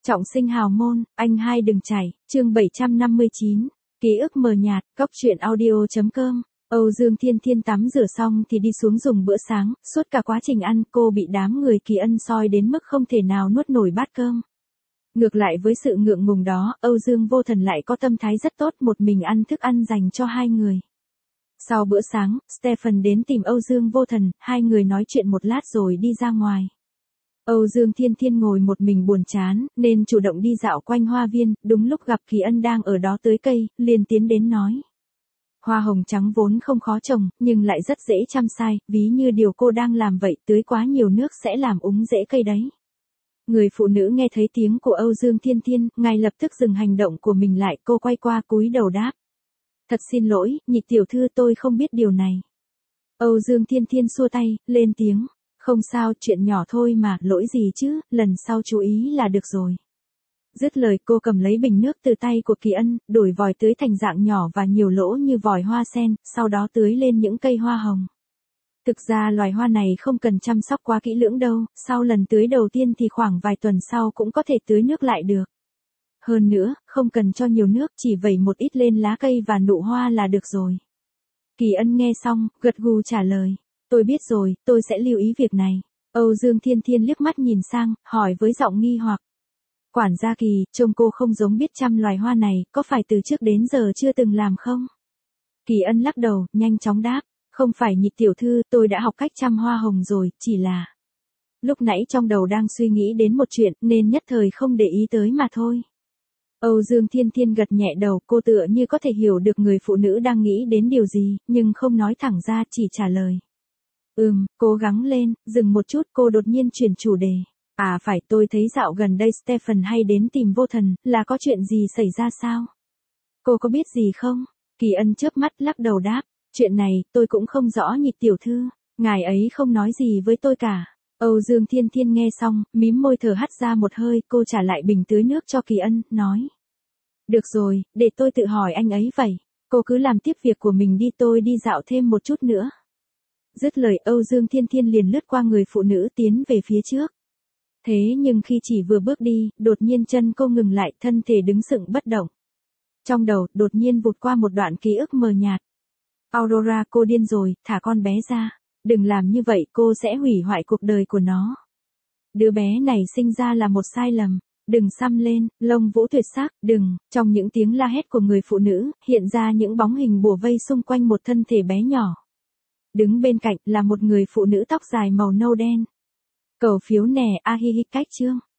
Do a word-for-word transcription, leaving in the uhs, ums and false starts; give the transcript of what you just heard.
Trọng sinh hào môn, anh hai đừng chảy, chương bảy trăm năm mươi chín, ký ức mờ nhạt, cốc truyện audio.com. Âu Dương Thiên Thiên tắm rửa xong thì đi xuống dùng bữa sáng, suốt cả quá trình ăn cô bị đám người Kỳ Ân soi đến mức không thể nào nuốt nổi bát cơm. Ngược lại với sự ngượng ngùng đó, Âu Dương Vô Thần lại có tâm thái rất tốt, một mình ăn thức ăn dành cho hai người. Sau bữa sáng, Stephen đến tìm Âu Dương Vô Thần, hai người nói chuyện một lát rồi đi ra ngoài. Âu Dương Thiên Thiên ngồi một mình buồn chán, nên chủ động đi dạo quanh hoa viên, đúng lúc gặp Kỳ Ân đang ở đó tưới cây, liền tiến đến nói. Hoa hồng trắng vốn không khó trồng, nhưng lại rất dễ chăm sai, ví như điều cô đang làm vậy, tưới quá nhiều nước sẽ làm úng rễ cây đấy. Người phụ nữ nghe thấy tiếng của Âu Dương Thiên Thiên, ngay lập tức dừng hành động của mình lại, cô quay qua cúi đầu đáp. Thật xin lỗi, nhị tiểu thư, tôi không biết điều này. Âu Dương Thiên Thiên xua tay, lên tiếng. Không sao, chuyện nhỏ thôi mà, lỗi gì chứ, lần sau chú ý là được rồi. Dứt lời cô cầm lấy bình nước từ tay của Kỳ Ân, đổi vòi tưới thành dạng nhỏ và nhiều lỗ như vòi hoa sen, sau đó tưới lên những cây hoa hồng. Thực ra loài hoa này không cần chăm sóc quá kỹ lưỡng đâu, sau lần tưới đầu tiên thì khoảng vài tuần sau cũng có thể tưới nước lại được. Hơn nữa, không cần cho nhiều nước, chỉ vẩy một ít lên lá cây và nụ hoa là được rồi. Kỳ Ân nghe xong, gật gù trả lời. Tôi biết rồi, tôi sẽ lưu ý việc này. Âu Dương Thiên Thiên liếc mắt nhìn sang, hỏi với giọng nghi hoặc. Quản gia Kỳ, trông cô không giống biết chăm loài hoa này, có phải từ trước đến giờ chưa từng làm không? Kỳ Ân lắc đầu, nhanh chóng đáp. Không phải nhị tiểu thư, tôi đã học cách chăm hoa hồng rồi, chỉ là... Lúc nãy trong đầu đang suy nghĩ đến một chuyện, nên nhất thời không để ý tới mà thôi. Âu Dương Thiên Thiên gật nhẹ đầu, cô tựa như có thể hiểu được người phụ nữ đang nghĩ đến điều gì, nhưng không nói thẳng ra, chỉ trả lời. Ừm, cố gắng lên, dừng một chút, cô đột nhiên chuyển chủ đề. À phải, tôi thấy dạo gần đây Stephen hay đến tìm Vô Thần, là có chuyện gì xảy ra sao? Cô có biết gì không? Kỳ Ân chớp mắt lắc đầu đáp. Chuyện này, tôi cũng không rõ nhị tiểu thư, ngài ấy không nói gì với tôi cả. Âu Dương Thiên Thiên nghe xong, mím môi thở hắt ra một hơi, cô trả lại bình tưới nước cho Kỳ Ân, nói. Được rồi, để tôi tự hỏi anh ấy vậy. Cô cứ làm tiếp việc của mình đi, tôi đi dạo thêm một chút nữa. Dứt lời, Âu Dương Thiên Thiên liền lướt qua người phụ nữ tiến về phía trước. Thế nhưng khi chỉ vừa bước đi, đột nhiên chân cô ngừng lại, thân thể đứng sững bất động. Trong đầu, đột nhiên vụt qua một đoạn ký ức mờ nhạt. Aurora, cô điên rồi, thả con bé ra. Đừng làm như vậy, cô sẽ hủy hoại cuộc đời của nó. Đứa bé này sinh ra là một sai lầm. Đừng xăm lên, lông vũ tuyệt sắc, đừng. Trong những tiếng la hét của người phụ nữ, hiện ra những bóng hình bủa vây xung quanh một thân thể bé nhỏ. Đứng bên cạnh là một người phụ nữ tóc dài màu nâu đen. Cầu phiếu nè, a hi hi cách chương.